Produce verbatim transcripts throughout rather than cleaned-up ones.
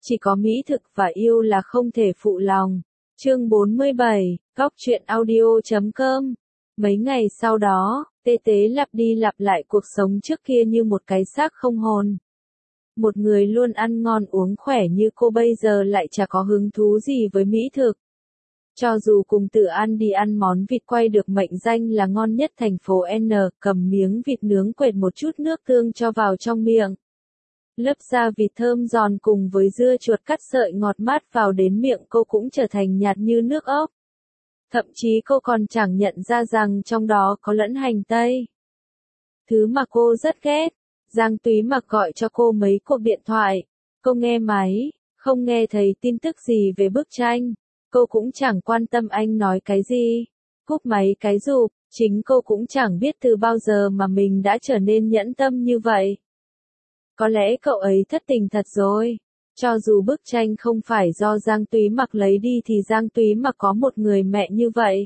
Chỉ có mỹ thực và yêu là không thể phụ lòng. Chương bốn mươi bảy, Góc truyện audio chấm com. Mấy ngày sau đó, Tê Tế lặp đi lặp lại cuộc sống trước kia như một cái xác không hồn. Một người luôn ăn ngon uống khỏe như cô bây giờ lại chả có hứng thú gì với mỹ thực. Cho dù cùng Tự An đi ăn món vịt quay được mệnh danh là ngon nhất thành phố N, cầm miếng vịt nướng quệt một chút nước tương cho vào trong miệng. Lớp da vịt thơm giòn cùng với dưa chuột cắt sợi ngọt mát vào đến miệng cô cũng trở thành nhạt như nước ốc. Thậm chí cô còn chẳng nhận ra rằng trong đó có lẫn hành tây. Thứ mà cô rất ghét. Giang Túy Mặc gọi cho cô mấy cuộc điện thoại. Cô nghe máy, không nghe thấy tin tức gì về bức tranh. Cô cũng chẳng quan tâm anh nói cái gì. Cúp máy cái rụp, chính cô cũng chẳng biết từ bao giờ mà mình đã trở nên nhẫn tâm như vậy. Có lẽ cậu ấy thất tình thật rồi. Cho dù bức tranh không phải do Giang Túy Mặc lấy đi thì Giang Túy Mặc có một người mẹ như vậy.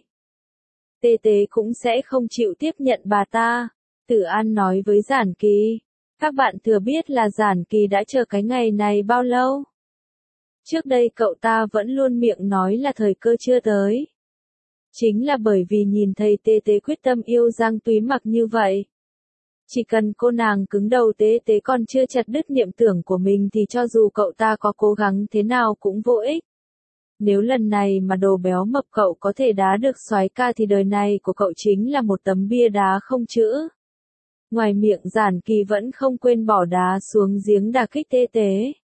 Tê Tế cũng sẽ không chịu tiếp nhận bà ta. Tự An nói với Giản Kỳ. Các bạn thừa biết là Giản Kỳ đã chờ cái ngày này bao lâu? Trước đây cậu ta vẫn luôn miệng nói là thời cơ chưa tới. Chính là bởi vì nhìn thấy Tê Tế quyết tâm yêu Giang Túy Mặc như vậy. Chỉ cần cô nàng cứng đầu Tê Tế còn chưa chặt đứt niệm tưởng của mình thì cho dù cậu ta có cố gắng thế nào cũng vô ích. Nếu lần này mà đồ béo mập cậu có thể đá được soái ca thì đời này của cậu chính là một tấm bia đá không chữ. Ngoài miệng Giản Kỳ vẫn không quên bỏ đá xuống giếng đả kích Tê Tế.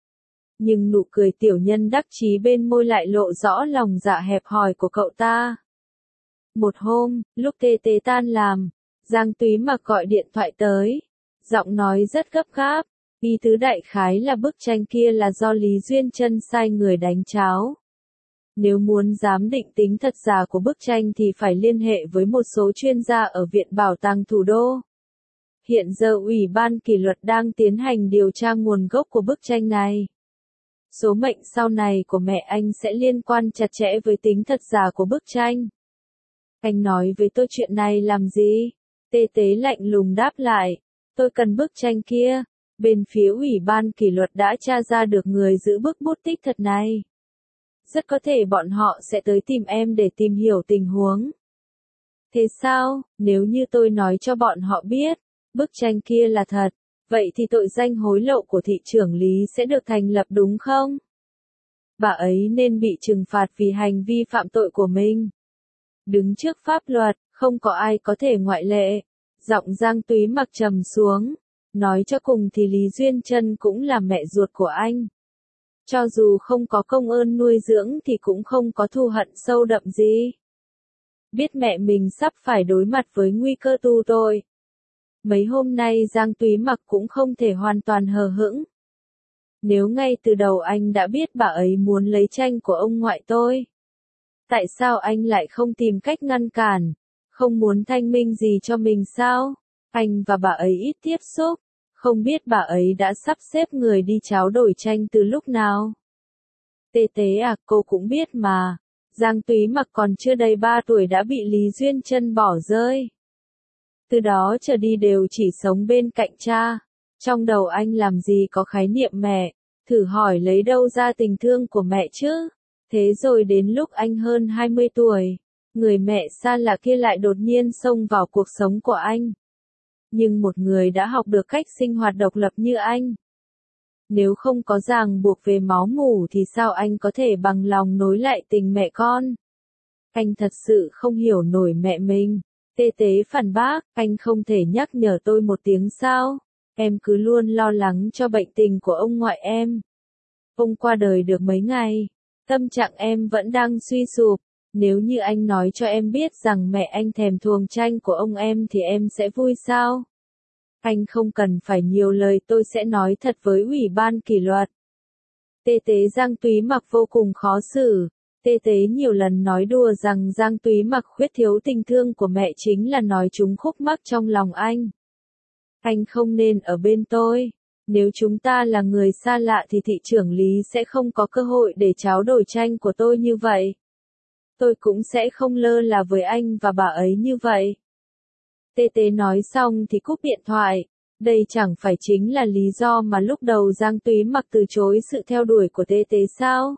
Nhưng nụ cười tiểu nhân đắc chí bên môi lại lộ rõ lòng dạ hẹp hòi của cậu ta. Một hôm, lúc Tê Tế tan làm, Giang Túy Mặc gọi điện thoại tới. Giọng nói rất gấp gáp, ý tứ đại khái là bức tranh kia là do Lý Duyên Trân sai người đánh cháo. Nếu muốn giám định tính thật giả của bức tranh thì phải liên hệ với một số chuyên gia ở Viện Bảo tàng Thủ đô. Hiện giờ Ủy ban kỷ luật đang tiến hành điều tra nguồn gốc của bức tranh này. Số mệnh sau này của mẹ anh sẽ liên quan chặt chẽ với tính thật giả của bức tranh. Anh nói với tôi chuyện này làm gì? Tê Tế lạnh lùng đáp lại. Tôi cần bức tranh kia. Bên phía Ủy ban kỷ luật đã tra ra được người giữ bức bút tích thật này. Rất có thể bọn họ sẽ tới tìm em để tìm hiểu tình huống. Thế sao, nếu như tôi nói cho bọn họ biết, bức tranh kia là thật, vậy thì tội danh hối lộ của thị trưởng Lý sẽ được thành lập đúng không? Bà ấy nên bị trừng phạt vì hành vi phạm tội của mình. Đứng trước pháp luật, không có ai có thể ngoại lệ. Giọng Giang Túy Mặc trầm xuống. Nói cho cùng thì Lý Duyên Trân cũng là mẹ ruột của anh. Cho dù không có công ơn nuôi dưỡng thì cũng không có thù hận sâu đậm gì. Biết mẹ mình sắp phải đối mặt với nguy cơ tù tội. Mấy hôm nay Giang Túy Mặc cũng không thể hoàn toàn hờ hững. Nếu ngay từ đầu anh đã biết bà ấy muốn lấy tranh của ông ngoại tôi. Tại sao anh lại không tìm cách ngăn cản? Không muốn thanh minh gì cho mình sao? Anh và bà ấy ít tiếp xúc. Không biết bà ấy đã sắp xếp người đi tráo đổi tranh từ lúc nào? Tê Tế à, cô cũng biết mà. Giang Túy Mặc còn chưa đầy ba tuổi đã bị Lý Duyên Trân bỏ rơi. Từ đó trở đi đều chỉ sống bên cạnh cha. Trong đầu anh làm gì có khái niệm mẹ. Thử hỏi lấy đâu ra tình thương của mẹ chứ? Thế rồi đến lúc anh hơn hai mươi tuổi, người mẹ xa lạ kia lại đột nhiên xông vào cuộc sống của anh. Nhưng một người đã học được cách sinh hoạt độc lập như anh. Nếu không có ràng buộc về máu mủ thì sao anh có thể bằng lòng nối lại tình mẹ con? Anh thật sự không hiểu nổi mẹ mình. Tê Tế phản bác, anh không thể nhắc nhở tôi một tiếng sao? Em cứ luôn lo lắng cho bệnh tình của ông ngoại em. Ông qua đời được mấy ngày, tâm trạng em vẫn đang suy sụp. Nếu như anh nói cho em biết rằng mẹ anh thèm thuồng tranh của ông em thì em sẽ vui sao? Anh không cần phải nhiều lời, tôi sẽ nói thật với Ủy ban kỷ luật. Tê Tế Giang Túy Mặc vô cùng khó xử. Tê Tế nhiều lần nói đùa rằng Giang Túy Mặc khuyết thiếu tình thương của mẹ chính là nói chúng khúc mắc trong lòng anh. Anh không nên ở bên tôi. Nếu chúng ta là người xa lạ thì thị trưởng Lý sẽ không có cơ hội để tráo đổi tranh của tôi như vậy. Tôi cũng sẽ không lơ là với anh và bà ấy như vậy. Tê Tế nói xong thì cúp điện thoại. Đây chẳng phải chính là lý do mà lúc đầu Giang Túy Mặc từ chối sự theo đuổi của Tế Tế sao?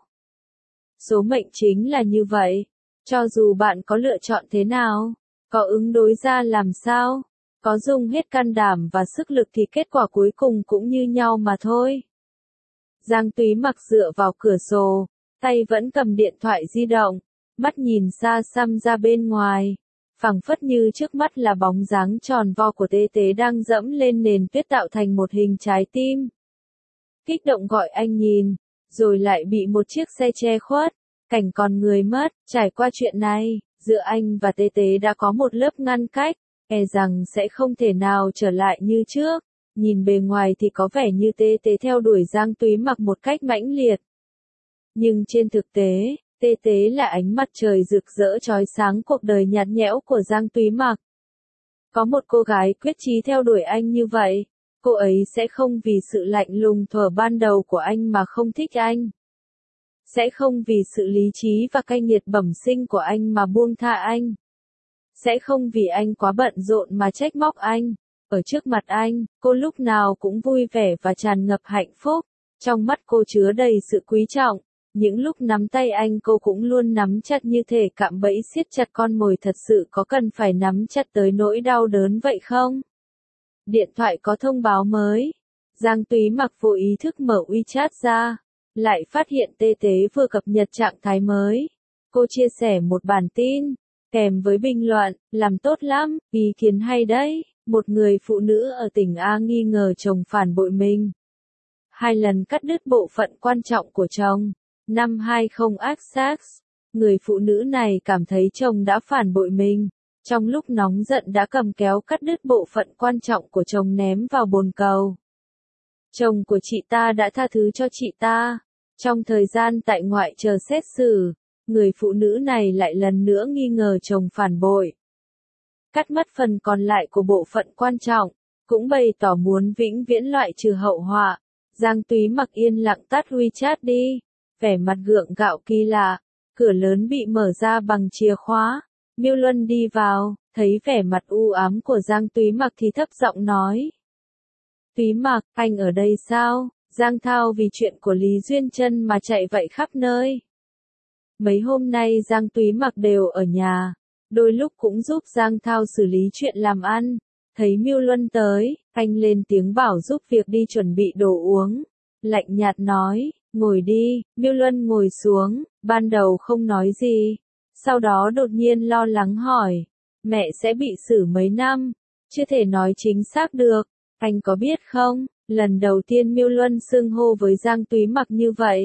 Số mệnh chính là như vậy. Cho dù bạn có lựa chọn thế nào, có ứng đối ra làm sao, có dùng hết can đảm và sức lực thì kết quả cuối cùng cũng như nhau mà thôi. Giang Túy Mặc dựa vào cửa sổ, tay vẫn cầm điện thoại di động, mắt nhìn xa xăm ra bên ngoài, phảng phất như trước mắt là bóng dáng tròn vo của Tế Tế đang dẫm lên nền tuyết tạo thành một hình trái tim. Kích động gọi anh nhìn, rồi lại bị một chiếc xe che khuất, cảnh còn người mất. Trải qua chuyện này, giữa anh và Tế Tế đã có một lớp ngăn cách, e rằng sẽ không thể nào trở lại như trước. Nhìn bề ngoài thì có vẻ như Tế Tế theo đuổi Giang Túy Mặc một cách mãnh liệt. Nhưng trên thực tế, Tế Tế là ánh mặt trời rực rỡ chói sáng cuộc đời nhạt nhẽo của Giang Túy Mặc. Có một cô gái quyết chí theo đuổi anh như vậy, cô ấy sẽ không vì sự lạnh lùng thuở ban đầu của anh mà không thích anh. Sẽ không vì sự lý trí và cay nghiệt bẩm sinh của anh mà buông tha anh. Sẽ không vì anh quá bận rộn mà trách móc anh. Ở trước mặt anh, cô lúc nào cũng vui vẻ và tràn ngập hạnh phúc. Trong mắt cô chứa đầy sự quý trọng. Những lúc nắm tay anh cô cũng luôn nắm chặt như thể cạm bẫy siết chặt con mồi, thật sự có cần phải nắm chặt tới nỗi đau đớn vậy không? Điện thoại có thông báo mới. Giang Túy Mặc vô ý thức mở WeChat ra. Lại phát hiện Tế Tế vừa cập nhật trạng thái mới. Cô chia sẻ một bản tin, kèm với bình luận, làm tốt lắm, ý kiến hay đấy. Một người phụ nữ ở tỉnh A nghi ngờ chồng phản bội mình. Hai lần cắt đứt bộ phận quan trọng của chồng. Năm hai không Access, người phụ nữ này cảm thấy chồng đã phản bội mình. Trong lúc nóng giận đã cầm kéo cắt đứt bộ phận quan trọng của chồng ném vào bồn cầu. Chồng của chị ta đã tha thứ cho chị ta. Trong thời gian tại ngoại chờ xét xử, người phụ nữ này lại lần nữa nghi ngờ chồng phản bội. Cắt mất phần còn lại của bộ phận quan trọng, cũng bày tỏ muốn vĩnh viễn loại trừ hậu họa. Giang Túy Mặc yên lặng tắt WeChat đi, vẻ mặt gượng gạo kỳ lạ. Cửa lớn bị mở ra bằng chìa khóa. Miêu Luân đi vào, thấy vẻ mặt u ám của Giang Túy Mặc thì thấp giọng nói. Túy Mặc, anh ở đây sao? Giang Thao vì chuyện của Lý Duyên Trân mà chạy vậy khắp nơi. Mấy hôm nay Giang Túy Mặc đều ở nhà, đôi lúc cũng giúp Giang Thao xử lý chuyện làm ăn. Thấy Miêu Luân tới, anh lên tiếng bảo giúp việc đi chuẩn bị đồ uống. Lạnh nhạt nói, ngồi đi. Miêu Luân ngồi xuống, ban đầu không nói gì. Sau đó đột nhiên lo lắng hỏi, mẹ sẽ bị xử mấy năm? Chưa thể nói chính xác được. Anh có biết không, lần đầu tiên Miêu Luân xưng hô với Giang Túy Mặc như vậy.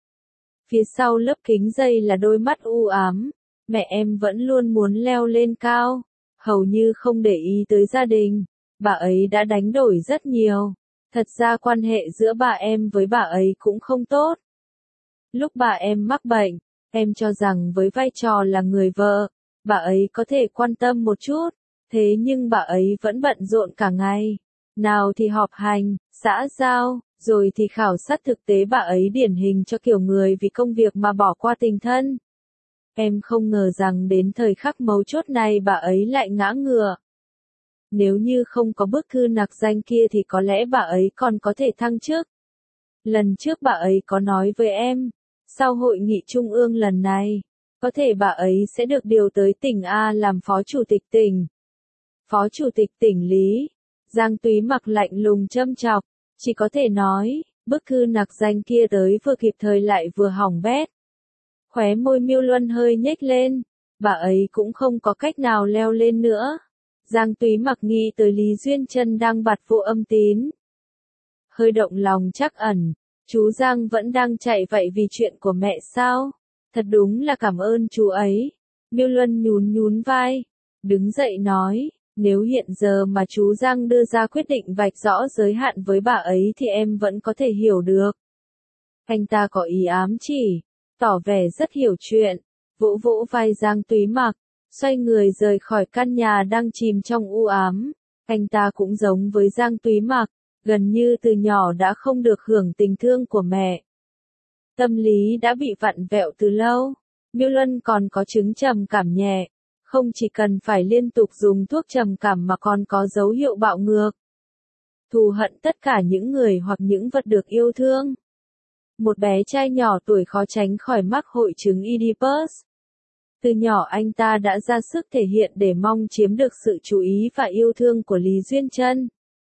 Phía sau lớp kính dày là đôi mắt u ám. Mẹ em vẫn luôn muốn leo lên cao, hầu như không để ý tới gia đình. Bà ấy đã đánh đổi rất nhiều. Thật ra quan hệ giữa bà em với bà ấy cũng không tốt. Lúc bà em mắc bệnh, em cho rằng với vai trò là người vợ, bà ấy có thể quan tâm một chút. Thế nhưng bà ấy vẫn bận rộn cả ngày. Nào thì họp hành, xã giao, rồi thì khảo sát thực tế. Bà ấy điển hình cho kiểu người vì công việc mà bỏ qua tình thân. Em không ngờ rằng đến thời khắc mấu chốt này bà ấy lại ngã ngựa. Nếu như không có bức thư nặc danh kia thì có lẽ bà ấy còn có thể thăng chức. Lần trước bà ấy có nói với em, sau hội nghị trung ương lần này, có thể bà ấy sẽ được điều tới tỉnh A làm phó chủ tịch tỉnh. Phó chủ tịch tỉnh Lý. Giang Túy Mặc lạnh lùng châm chọc, chỉ có thể nói, bức thư nặc danh kia tới vừa kịp thời lại vừa hỏng bét. Khóe môi Miêu Luân hơi nhếch lên, bà ấy cũng không có cách nào leo lên nữa. Giang Túy Mặc nghĩ tới Lý Duyên Trân đang bặt vô âm tín. Hơi động lòng trắc ẩn, chú Giang vẫn đang chạy vậy vì chuyện của mẹ sao? Thật đúng là cảm ơn chú ấy. Miêu Luân nhún nhún vai, đứng dậy nói, nếu hiện giờ mà chú Giang đưa ra quyết định vạch rõ giới hạn với bà ấy thì em vẫn có thể hiểu được. Anh ta có ý ám chỉ, tỏ vẻ rất hiểu chuyện, vỗ vỗ vai Giang Túy Mặc, xoay người rời khỏi căn nhà đang chìm trong u ám. Anh ta cũng giống với Giang Túy Mặc, gần như từ nhỏ đã không được hưởng tình thương của mẹ. Tâm lý đã bị vặn vẹo từ lâu. Miêu Luân còn có chứng trầm cảm nhẹ, không chỉ cần phải liên tục dùng thuốc trầm cảm mà còn có dấu hiệu bạo ngược. thù hận tất cả những người hoặc những vật được yêu thương. Một bé trai nhỏ tuổi khó tránh khỏi mắc hội chứng Oedipus. Từ nhỏ anh ta đã ra sức thể hiện để mong chiếm được sự chú ý và yêu thương của Lý Duyên Trân.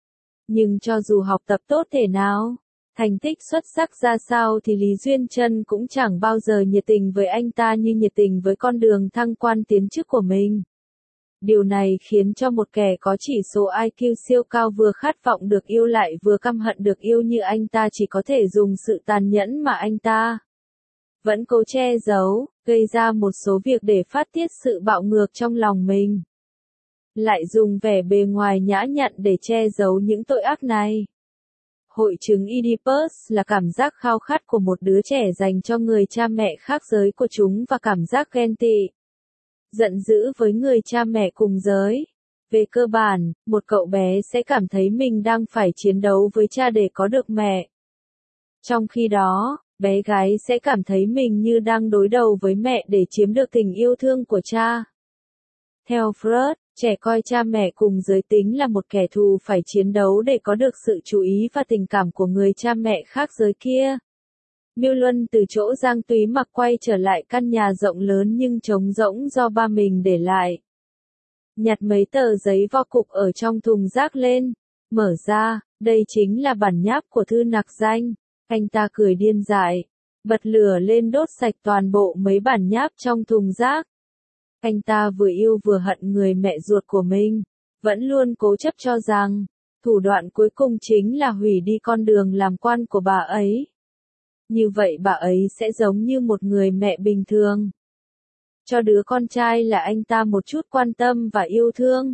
Nhưng cho dù học tập tốt thể nào, thành tích xuất sắc ra sao thì Lý Duyên Trân cũng chẳng bao giờ nhiệt tình với anh ta như nhiệt tình với con đường thăng quan tiến chức của mình. Điều này khiến cho một kẻ có chỉ số I Q siêu cao vừa khát vọng được yêu lại vừa căm hận được yêu như anh ta chỉ có thể dùng sự tàn nhẫn mà anh ta vẫn cố che giấu, gây ra một số việc để phát tiết sự bạo ngược trong lòng mình. Lại dùng vẻ bề ngoài nhã nhặn để che giấu những tội ác này. Hội chứng Oedipus là cảm giác khao khát của một đứa trẻ dành cho người cha mẹ khác giới của chúng và cảm giác ghen tị, giận dữ với người cha mẹ cùng giới. Về cơ bản, một cậu bé sẽ cảm thấy mình đang phải chiến đấu với cha để có được mẹ. Trong khi đó, bé gái sẽ cảm thấy mình như đang đối đầu với mẹ để chiếm được tình yêu thương của cha. Theo Freud, trẻ coi cha mẹ cùng giới tính là một kẻ thù phải chiến đấu để có được sự chú ý và tình cảm của người cha mẹ khác giới kia. Miêu Luân từ chỗ Giang Túy Mặc quay trở lại căn nhà rộng lớn nhưng trống rỗng do ba mình để lại. Nhặt mấy tờ giấy vo cục ở trong thùng rác lên, mở ra, đây chính là bản nháp của thư nặc danh. Anh ta cười điên dại, bật lửa lên đốt sạch toàn bộ mấy bản nháp trong thùng rác. Anh ta vừa yêu vừa hận người mẹ ruột của mình, vẫn luôn cố chấp cho rằng, thủ đoạn cuối cùng chính là hủy đi con đường làm quan của bà ấy. Như vậy bà ấy sẽ giống như một người mẹ bình thường. Cho đứa con trai là anh ta một chút quan tâm và yêu thương.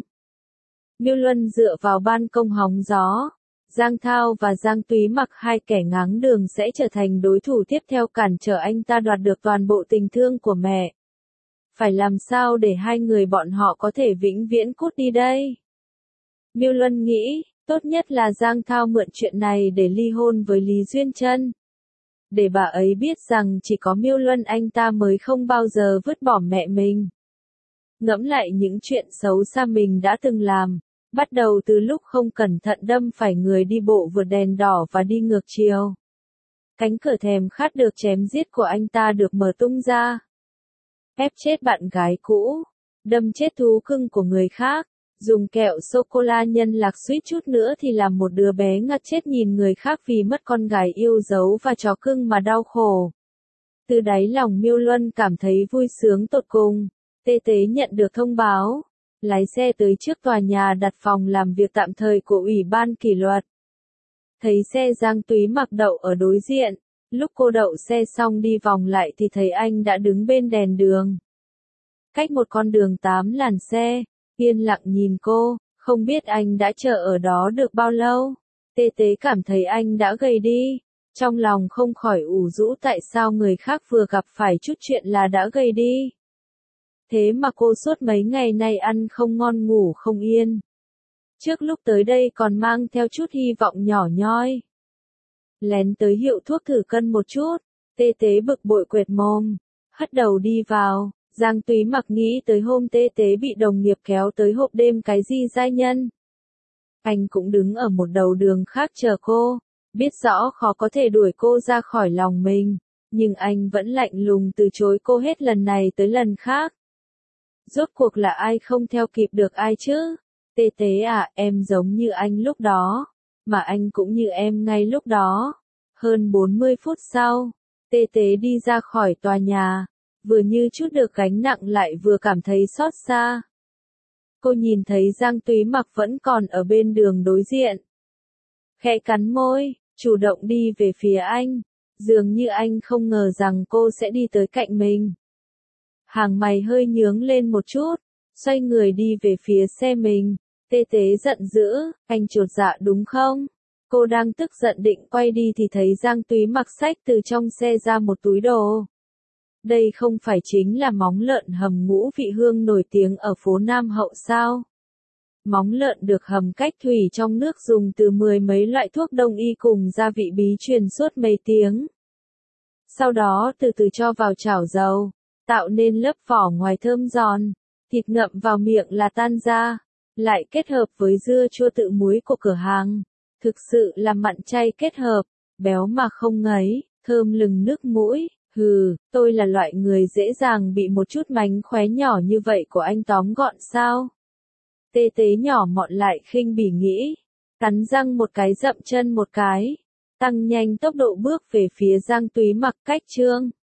Miêu Luân dựa vào ban công hóng gió. Giang Thao và Giang Túy Mặc hai kẻ ngáng đường sẽ trở thành đối thủ tiếp theo cản trở anh ta đoạt được toàn bộ tình thương của mẹ. Phải làm sao để hai người bọn họ có thể vĩnh viễn cút đi đây? Miêu Luân nghĩ, tốt nhất là Giang Thao mượn chuyện này để ly hôn với Lý Duyên Trân. Để bà ấy biết rằng chỉ có Miêu Luân anh ta mới không bao giờ vứt bỏ mẹ mình. Ngẫm lại những chuyện xấu xa mình đã từng làm. Bắt đầu từ lúc không cẩn thận đâm phải người đi bộ vượt đèn đỏ và đi ngược chiều. Cánh cửa thèm khát được chém giết của anh ta được mở tung ra. Ép chết bạn gái cũ, đâm chết thú cưng của người khác, dùng kẹo sô-cô-la nhân lạc suýt chút nữa thì làm một đứa bé ngất chết nhìn người khác vì mất con gái yêu dấu và chó cưng mà đau khổ. Từ đáy lòng Miêu Luân cảm thấy vui sướng tột cùng. Tê Tế nhận được thông báo. Lái xe tới trước tòa nhà đặt phòng làm việc tạm thời của Ủy ban kỷ luật. Thấy xe Giang Túy Mặc đậu ở đối diện, lúc cô đậu xe xong đi vòng lại thì thấy anh đã đứng bên đèn đường. Cách một con đường tám làn xe, yên lặng nhìn cô, không biết anh đã chờ ở đó được bao lâu. Tê Tế cảm thấy anh đã gầy đi, trong lòng không khỏi ủ rũ tại sao người khác vừa gặp phải chút chuyện là đã gầy đi. Thế mà cô suốt mấy ngày nay ăn không ngon ngủ không yên. Trước lúc tới đây còn mang theo chút hy vọng nhỏ nhoi. Lén tới hiệu thuốc thử cân một chút, Tê Tế bực bội quệt mồm, hất đầu đi vào. Giang Túy Mặc nghĩ tới hôm Tê Tế bị đồng nghiệp kéo tới hộp đêm cái gì giai nhân. Anh cũng đứng ở một đầu đường khác chờ cô, biết rõ khó có thể đuổi cô ra khỏi lòng mình, nhưng anh vẫn lạnh lùng từ chối cô hết lần này tới lần khác. Rốt cuộc là ai không theo kịp được ai chứ? Tê Tế à, em giống như anh lúc đó, mà anh cũng như em ngay lúc đó. Hơn bốn mươi phút sau, Tê Tế đi ra khỏi tòa nhà, vừa như chút được gánh nặng lại vừa cảm thấy xót xa. Cô nhìn thấy Giang Túy Mặc vẫn còn ở bên đường đối diện. Khẽ cắn môi, chủ động đi về phía anh, dường như anh không ngờ rằng cô sẽ đi tới cạnh mình. Hàng mày hơi nhướng lên một chút, xoay người đi về phía xe mình. Tê Tế giận dữ, anh chột dạ đúng không? Cô đang tức giận định quay đi thì thấy Giang Túy Mặc xách từ trong xe ra một túi đồ. Đây không phải chính là móng lợn hầm ngũ vị hương nổi tiếng ở phố Nam Hậu sao? Móng lợn được hầm cách thủy trong nước dùng từ mười mấy loại thuốc đông y cùng gia vị bí truyền suốt mấy tiếng. Sau đó từ từ cho vào chảo dầu, tạo nên lớp vỏ ngoài thơm giòn, thịt ngậm vào miệng là tan ra, lại kết hợp với dưa chua tự muối của cửa hàng, Thực sự là mặn chay kết hợp, béo mà không ngấy, thơm lừng nước mũi. Hừ, tôi là loại người dễ dàng bị một chút mánh khóe nhỏ như vậy của anh tóm gọn sao? Tê tế nhỏ mọn lại khinh bỉ nghĩ, cắn răng một cái dậm chân một cái, tăng nhanh tốc độ bước về phía Giang Túy Mặc cách Trương